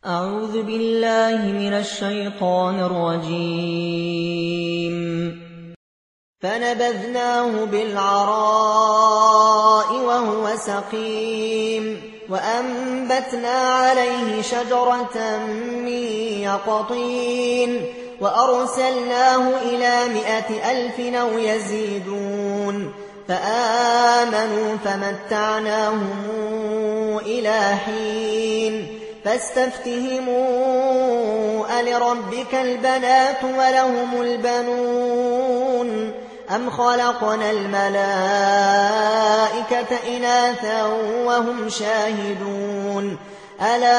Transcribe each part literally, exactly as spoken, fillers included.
أعوذ بالله من الشيطان الرجيم. فنبذناه بالعراء وهو سقيم وأنبتنا عليه شجرة من يقطين وأرسلناه إلى مائة ألف أو يزيدون فآمنوا فمتعناهم إلى حين فاستفتهموا ألربك البنات ولهم البنون أم خلقنا الملائكة إناثا وهم شاهدون ألا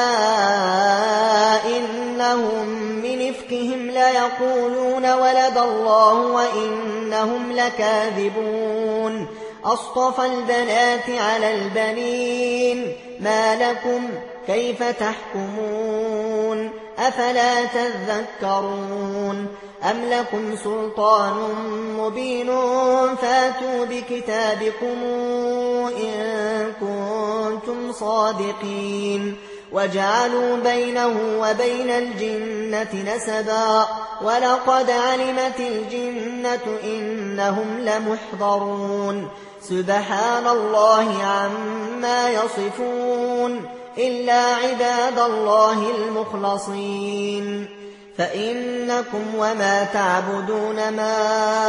إنهم من إفكهم ليقولون ولد الله وإنهم لكاذبون أصطفى البنات على البنين ما لكم كيف تحكمون أفلا تذكرون أم لكم سلطان مبين فاتوا بكتابكم إن كنتم صادقين وجعلوا بينه وبين الجنة نسبا ولقد علمت الجنة إنهم لمحضرون سبحان الله عما يصفون إلا عباد الله المخلصين فإنكم وما تعبدون ما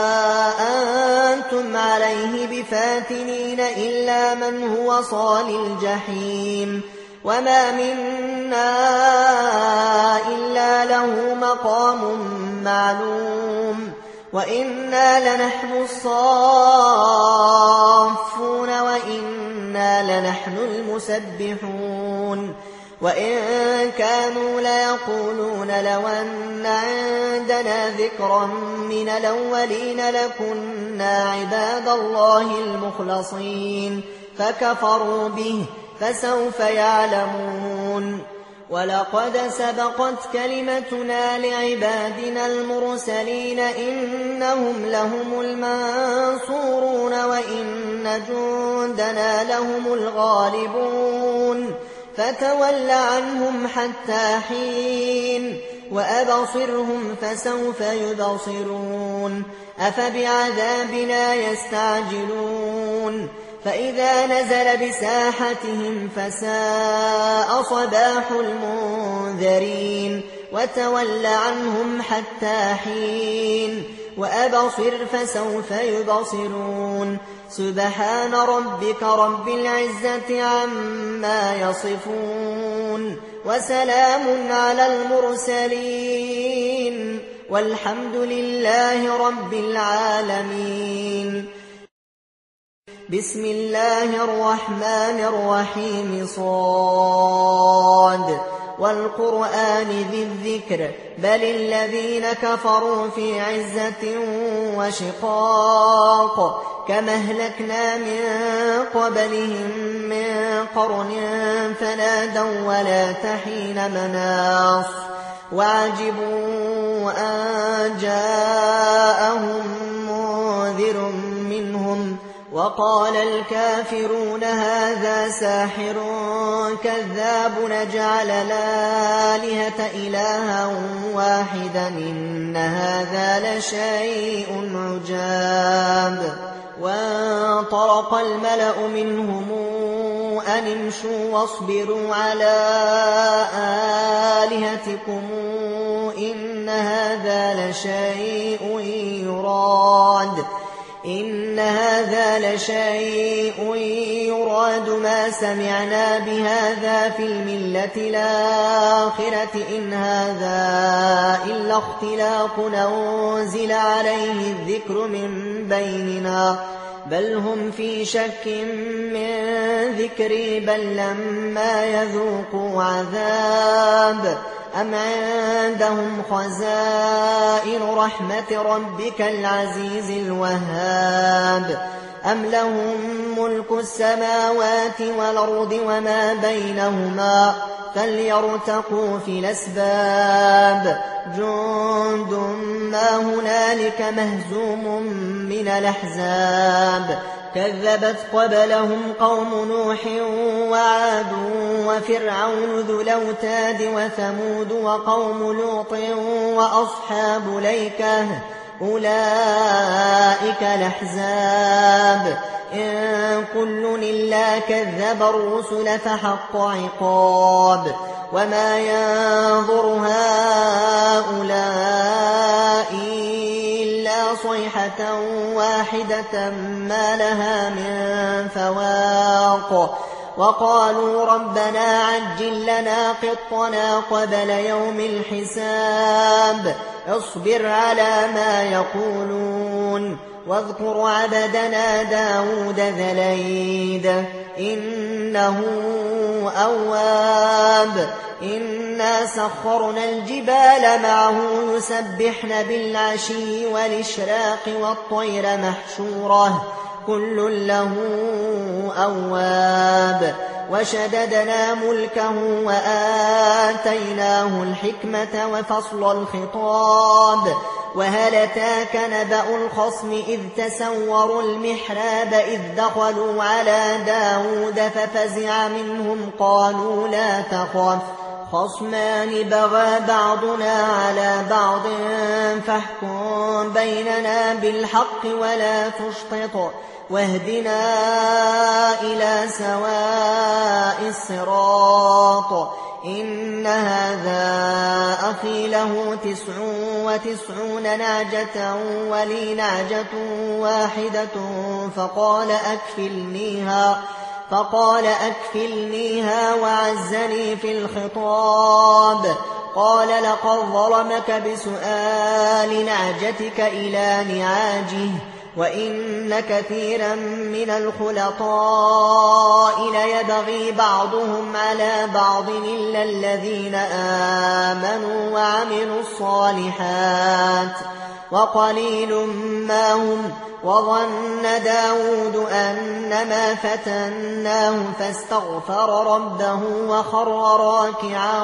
أنتم عليه بفاتنين إلا من هو صال الجحيم وما منا إلا له مقام معلوم وإنا لنحن الصافون وإنا لنحن المسبحون وإن كانوا ليقولون لو أن عندنا ذكرا من الأولين لكنا عباد الله المخلصين فكفروا به فسوف يعلمون ولقد سبقت كلمتنا لعبادنا المرسلين إنهم لهم المنصورون وإن جندنا لهم الغالبون فتول عنهم حتى حين وأبصرهم فسوف يبصرون أفبعذابنا يستعجلون فإذا نزل بساحتهم فساء صباح المنذرين وتول عنهم حتى حين وأبصر فسوف يبصرون سبحان ربك رب العزة عما يصفون وسلام على المرسلين والحمد لله رب العالمين. بسم الله الرحمن الرحيم صاد والقرآن ذي الذكر بل الذين كفروا في عزة وشقاق كما أهلكنا من قبلهم من قرن فنادوا ولا تحين مناص وعجبوا أن جاءهم منذر منهم وقال الكافرون هذا ساحر كذاب نجعل الآلهة إلها واحدا إن هذا لشيء عجاب وانطلق الملأ منهم أن امشوا واصبروا على آلهتكم إن هذا لشيء يراد إن هذا لشيء يراد ما سمعنا بهذا في الملة الآخرة إن هذا إلا اختلاق أنزل عليه الذكر من بيننا بل هم في شك من ذكري بل لما يذوقوا عذاب أم عندهم خزائن رحمة ربك العزيز الوهاب أم لهم ملك السماوات والأرض وما بينهما فليرتقوا في الأسباب جند ما هنالك مهزوم من الأحزاب كذبت قبلهم قوم نوح وعاد وفرعون ذو الأوتاد وثمود وقوم لوط وأصحاب الأيكة أولئك الأحزاب إن كل إلا كذب الرسل فحق عقاب وما ينظر هؤلاء إلا صيحة واحدة ما لها من فواق وقالوا ربنا عجل لنا قطنا قبل يوم الحساب اصبر على ما يقولون واذكر عبدنا داود ذا الأيد إنه أواب إنا سخرنا الجبال معه يسبحن بالعشي والإشراق والطير محشورة كل له أواب وشددنا ملكه وآتيناه الحكمة وفصل الخطاب وهل أتاك نبأ الخصم إذ تسوروا المحراب إذ دخلوا على داود ففزع منهم قالوا لا تخف خصمان بغى بعضنا على بعض فاحكم بيننا بالحق ولا تشطط واهدنا إلى سواء الصراط إن هذا أخي له تسع وتسعون نعجة ولي نعجة واحدة فقال أكفلنيها فقال أكفلنيها وعزني في الخطاب قال لقد ظلمك بسؤال نعجتك إلى نعاجه وإن كثيرا من الخلطاء ليبغي بعضهم على بعض إلا الذين آمنوا وعملوا الصالحات وقليل ما هم وظن داود أنما فتناه فاستغفر ربه وخر راكعا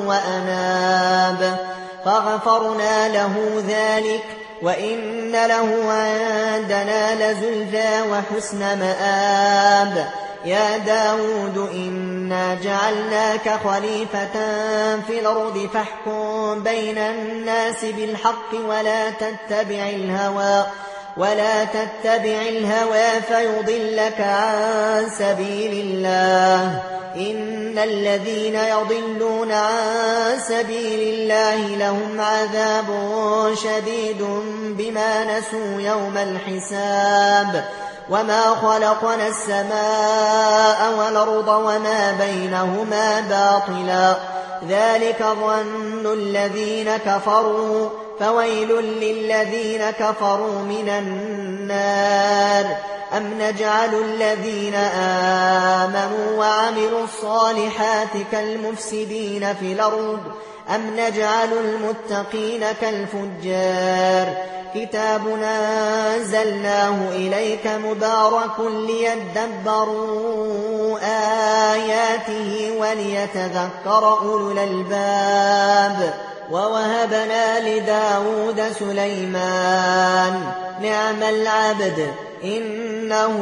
وأناب فغفرنا له ذلك وإن له عندنا لزلفى وحسن مآب يا داود إنا جعلناك خليفة في الأرض فاحكم بين الناس بالحق ولا تتبع الهوى ولا تتبع الهوى فيضلك عن سبيل الله إن الذين يضلون عن سبيل الله لهم عذاب شديد بما نسوا يوم الحساب وما خلقنا السماء والأرض وما بينهما باطلا ذلك ظن الذين كفروا فويل للذين كفروا من النار أم نجعل الذين آمنوا وعملوا الصالحات كالمفسدين في الأرض أم نجعل المتقين كالفجار كتاب أنزلناه إليك مبارك ليدبروا آياته وليتذكر أولو الألباب ووهبنا لداود سليمان نعم العبد إنه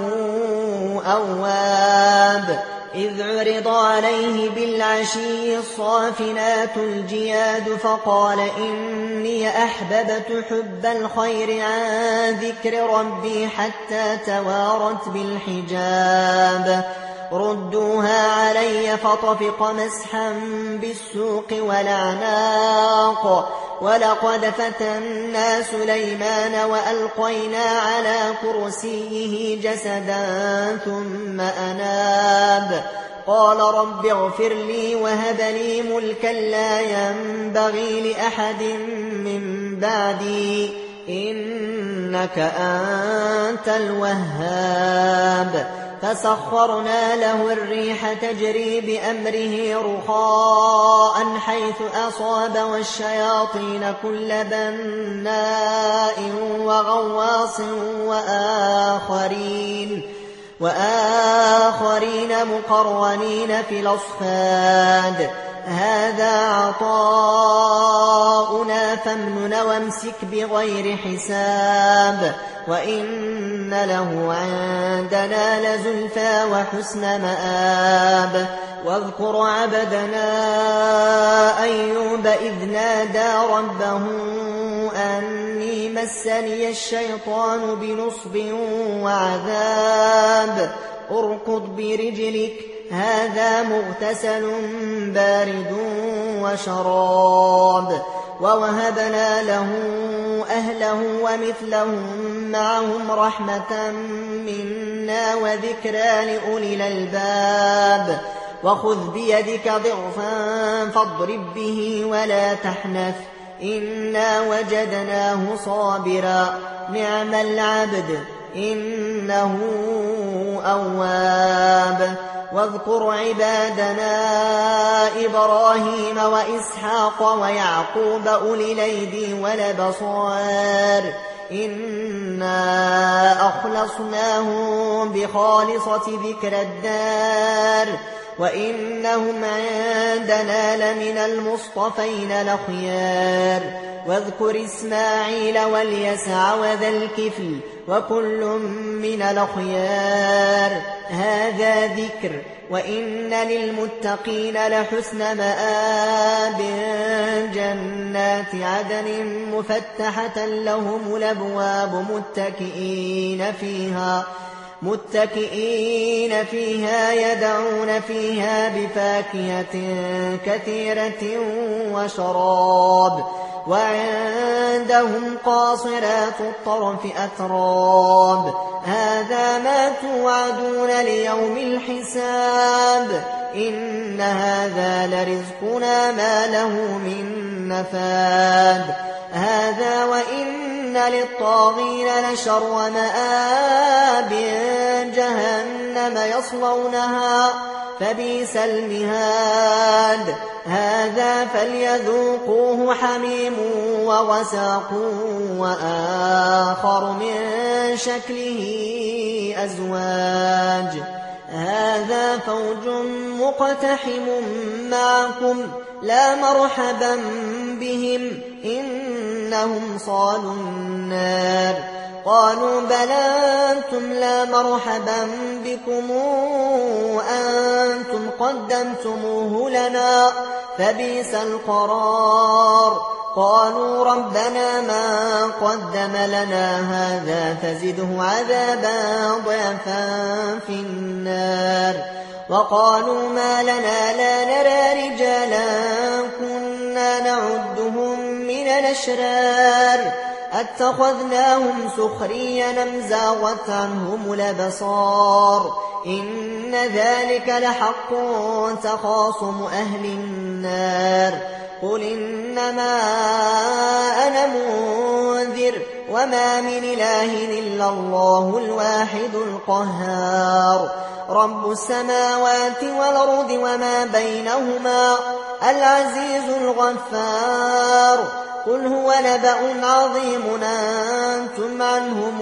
أواب إذ عرض عليه بالعشي الصافنات الجياد فقال إني أحببت حب الخير عن ذكر ربي حتى توارت بالحجاب ردوها علي فطفق مسحا بالسوق والأعناق ولقد فتنا سليمان وألقينا على كرسيه جسدا ثم أناب قال رب اغفر لي وهب لي ملكا لا ينبغي لأحد من بعدي إنك أنت الوهاب فسخرنا له الريح تجري بأمره رخاء حيث أصاب والشياطين كل بناء وغواص وآخرين وآخرين مقرنين في الأصفاد هذا عطاؤنا فامنن وامسك بغير حساب وإن له عندنا لزلفى وحسن مآب واذكر عبدنا أيوب إذ نادى ربه أني مسني الشيطان بنصب وعذاب اركض برجلك هذا مغتسل بارد وشراب ووهبنا له أهله ومثلهم معهم رحمة منا وذكرى لأولي الألباب وخذ بيدك ضغفا فاضرب به ولا تحنث إنا وجدناه صابرا نعم العبد إنه أواب واذكر عبادنا إبراهيم وإسحاق ويعقوب أولي الأيدي والأبصار إنا أخلصناهم بخالصة ذكر الدار وإنهم عندنا لمن المصطفين الأخيار واذكر إسماعيل واليسع وذا الكفل وكل من الأخيار هذا ذكر وإن للمتقين لحسن مآب جنات عدن مفتحة لهم الأبواب متكئين فيها متكئين فيها يدعون فيها بفاكهة كثيرة وشراب وعندهم قاصرات الطرف أتراب هذا ما توعدون ليوم الحساب إن هذا لرزقنا ما له من نفاد هذا وإن للطاغين لشر مآب جهنم يصلونها فبئس المهاد هذا فليذوقوه حميم وغساق وآخر من شكله أزواج هذا فوج مقتحم معكم لا مرحبا بهم إنهم صالوا النار قالوا بلى أنتم لا مرحبا بكم أنتم قدمتموه لنا فبئس القرار قالوا ربنا ما قدم لنا هذا فزده عذابا ضعفا في النار وقالوا ما لنا لا نرى رجالا كنا نعدهم من الأشرار أتخذناهم سخريا أم زاغت عنهم الأبصار إن ذلك لحق تخاصم أهل النار قل إنما أنا منذر وما من إله إلا الله الواحد القهار رب السماوات والأرض وما بينهما العزيز الغفار قل هو نبأ عظيم أنتم عنه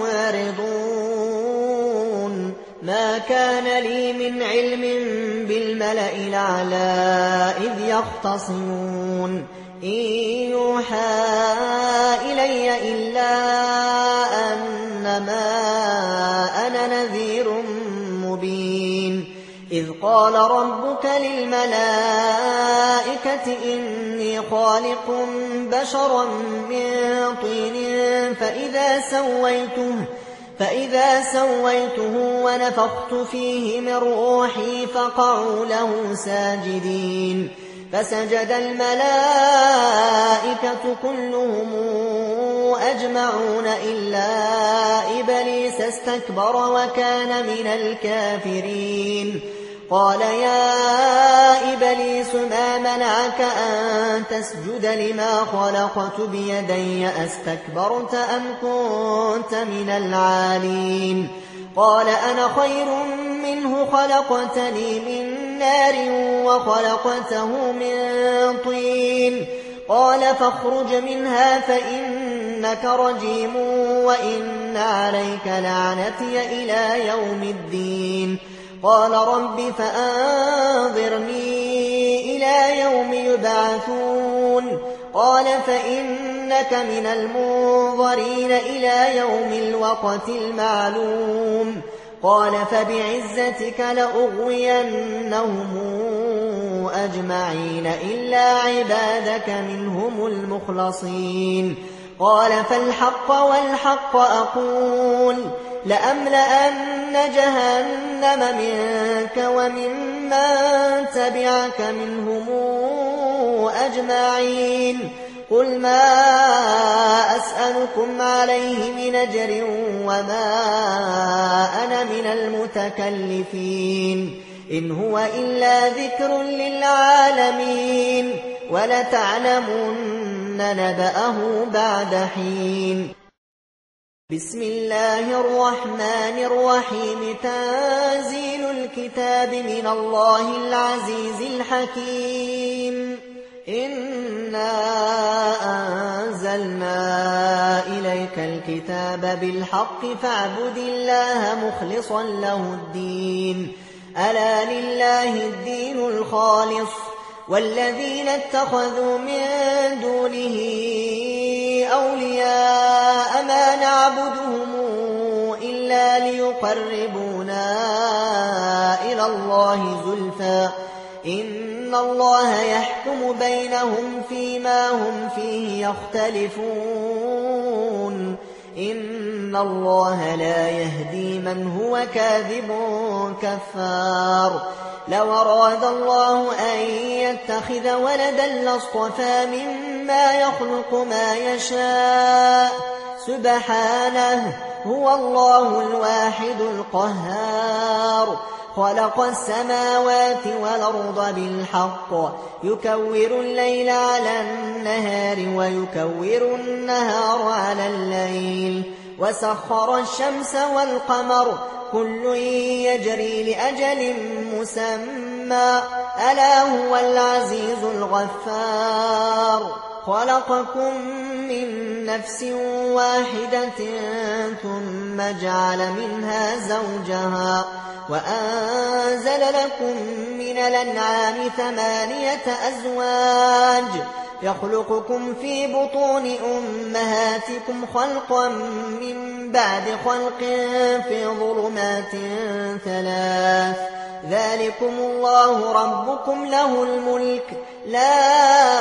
معرضون ما كان لي من علم بالملأ الأعلى إذ يختصمون إن يوحى إلي إلا أنما أنا نذير مبين إذ قال ربك للملائكة إني خالق بشرا من طين فإذا سويته فإذا سويته ونفخت فيه من روحي فقعوا له ساجدين فسجد الملائكة كلهم أجمعون إلا إبليس استكبر وكان من الكافرين قال يا إبليس ما منعك أن تسجد لما خلقت بيدي أستكبرت أم كنت من العالين قال أنا خير منه خلقتني من نار وخلقته من طين قال فاخرج منها فإنك رجيم وإن عليك لعنتي إلى يوم الدين قال رب فأنظرني إلى يوم يبعثون قال فإنك من المنظرين إلى يوم الوقت المعلوم قال فبعزتك لأغوينهم أجمعين إلا عبادك منهم المخلصين قال فالحق والحق أقول لأملأن جهنم منك وممن تبعك منهم أجمعين قل ما أسألكم عليه من أجر وما أنا من المتكلفين إن هو إلا ذكر للعالمين ولتعلمن نبأه بعد حين بسم الله الرحمن الرحيم تنزيل الكتاب من الله العزيز الحكيم إنا أنزلنا إليك الكتاب بالحق فاعبد الله مخلصا له الدين ألا لله الدين الخالص والذين اتخذوا من دونه أولياء ما نعبدهم إلا ليقربونا إلى الله زلفى إن الله يحكم بينهم فيما هم فيه يختلفون إن الله لا يهدي من هو كاذب كفار لو أراد الله أن يتخذ ولدا لاصطفى مما يخلق ما يشاء سبحانه هو الله الواحد القهار خلق السماوات والأرض بالحق يكور الليل على النهار ويكور النهار على الليل وسخر الشمس والقمر كل يجري لأجل مسمى ألا هو العزيز الغفار خلقكم من نفس واحدة ثم جعل منها زوجها وأنزل لكم من الأنعام ثمانية أزواج يخلقكم في بطون أمهاتكم خلقا من بعد خلق في ظلمات ثلاث ذلكم الله ربكم له الملك لا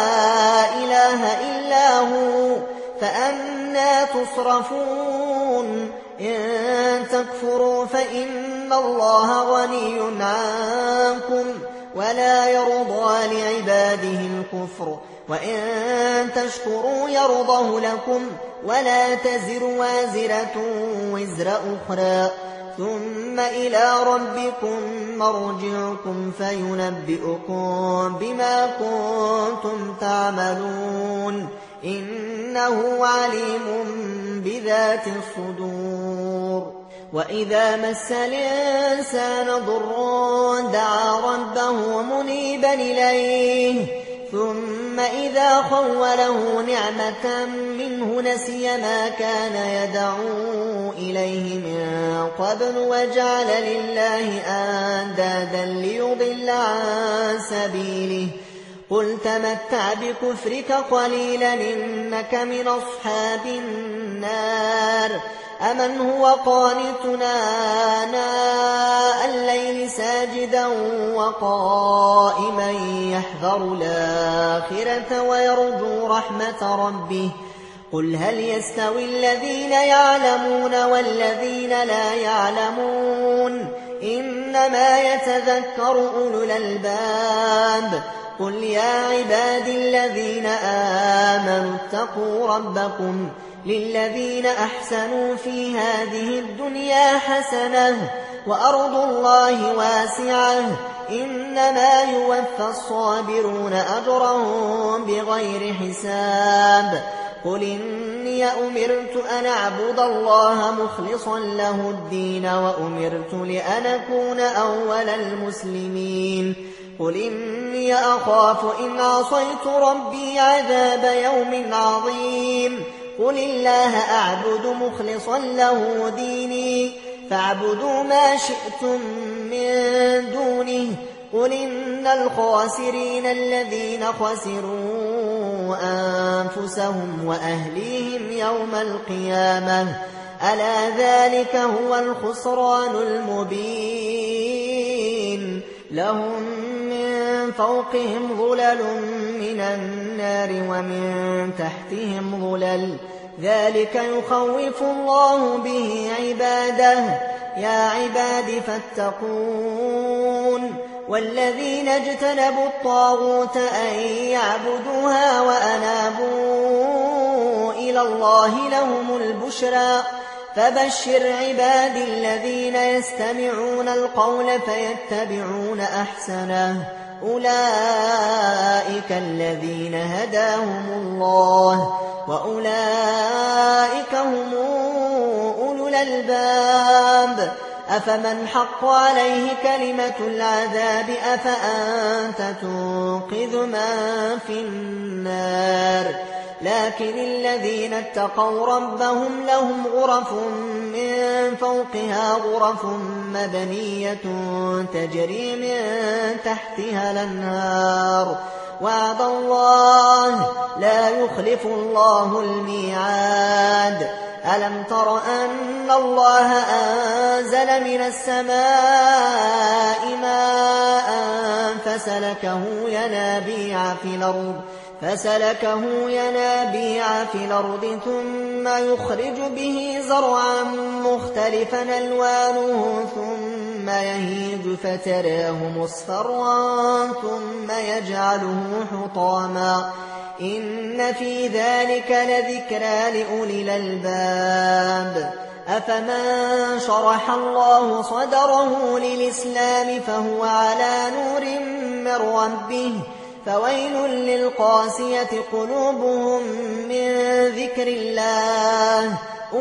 إله إلا هو فأنى تصرفون إن تكفروا فإن الله غني عنكم ولا يرضى لعباده الكفر وإن تشكروا يرضه لكم ولا تزر وازرة وزر أخرى ثم إلى ربكم مرجعكم فينبئكم بما كنتم تعملون إنه عليم بذات الصدور وإذا مس الإنسان ضر دعا ربه منيبا إليه ثم إذا خوله نعمة منه نسي ما كان يدعو إليه من قبل وجعل لله أندادا ليضل عن سبيله قل تمتع بكفرك قليلا إنك من أصحاب النار أمن هو قانتنا آناء الليل ساجدا وقائما يحذر الآخرة ويرجو رحمة ربه قل هل يستوي الذين يعلمون والذين لا يعلمون إنما يتذكر أولو الألباب قل يا عباد الذين آمنوا اتقوا ربكم للذين أحسنوا في هذه الدنيا حسنة وأرض الله واسعة إنما يوفى الصابرون أجرهم بغير حساب قل إني أمرت أن أعبد الله مخلصا له الدين وأمرت لأن أكون أول المسلمين قل إني أخاف إن عصيت ربي عذاب يوم عظيم قل الله أعبد مخلصا له ديني فاعبدوا ما شئتم من دونه قل إن الخاسرين الذين خسروا أنفسهم وأهليهم يوم القيامة ألا ذلك هو الخسران المبين لهم من فوقهم ظلل من النار ومن تحتهم ظلل ذلك يخوف الله به عباده يا عباد فاتقون والذين اجتنبوا الطاغوت أن يعبدوها وأنابوا إلى الله لهم البشرى فبشر عباد الذين يستمعون القول فيتبعون أحسنه أولئك الذين هداهم الله وأولئك هم أولو الألباب أفمن حق عليه كلمة العذاب أفأنت تنقذ من في النار لكن الذين اتقوا ربهم لهم غرف من فوقها غرف مبنية تجري من تحتها الأنهار وعد الله لا يخلف الله الميعاد ألم تر أن الله أنزل من السماء ماء فسلكه ينابيع في الأرض فسلكه ينابيع في الأرض ثم يخرج به زرعا مختلفا ألوانه ثم يهيج فتراه مصفرا ثم يجعله حطاما إن في ذلك لذكرى لأولي الألباب أفمن شرح الله صدره للإسلام فهو على نور من ربه فويل للقاسية قلوبهم من ذكر الله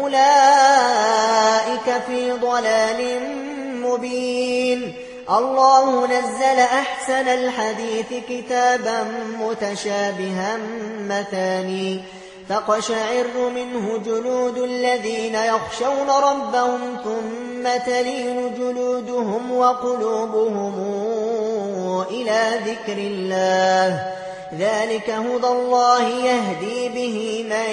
أولئك في ضلال مبين الله نزل أحسن الحديث كتابا متشابها مثاني تقشعر منه جلود الذين يخشون ربهم ثم تلين جلودهم وقلوبهم إلى ذكر الله ذلك هدى الله يهدي به من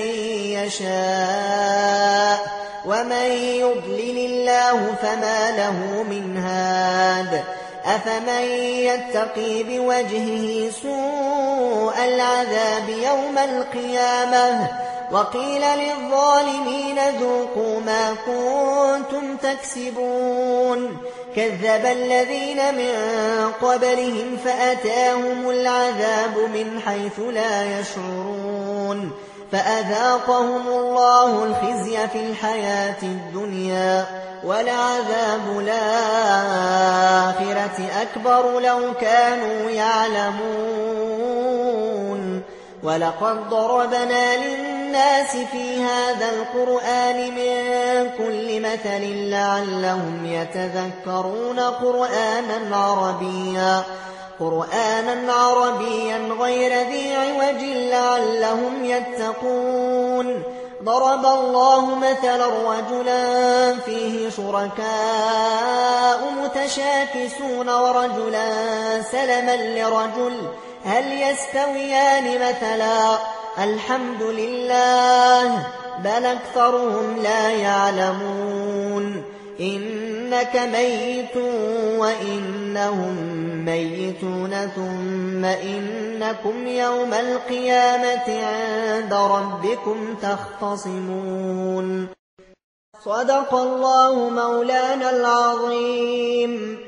يشاء ومن يضلل الله فما له من هاد أفمن يتقي بوجهه سوء العذاب يوم القيامة وقيل للظالمين ذوقوا ما كنتم تكسبون كذب الذين من قبلهم فأتاهم العذاب من حيث لا يشعرون فأذاقهم الله الخزي في الحياة الدنيا ولعذاب الآخرة أكبر لو كانوا يعلمون ولقد ضربنا للناس في هذا القرآن من كل مثل لعلهم يتذكرون قرآنا عربيا قرآنا عربيا غير ذي عوج لعلهم يتقون ضرب الله مثلا رجلا فيه شركاء متشاكسون ورجلا سلما لرجل هل يستويان مثلا الحمد لله بل أكثرهم لا يعلمون إنك ميت وإنهم ميتون ثم إنكم يوم القيامة عند ربكم تختصمون صدق الله مولانا العظيم.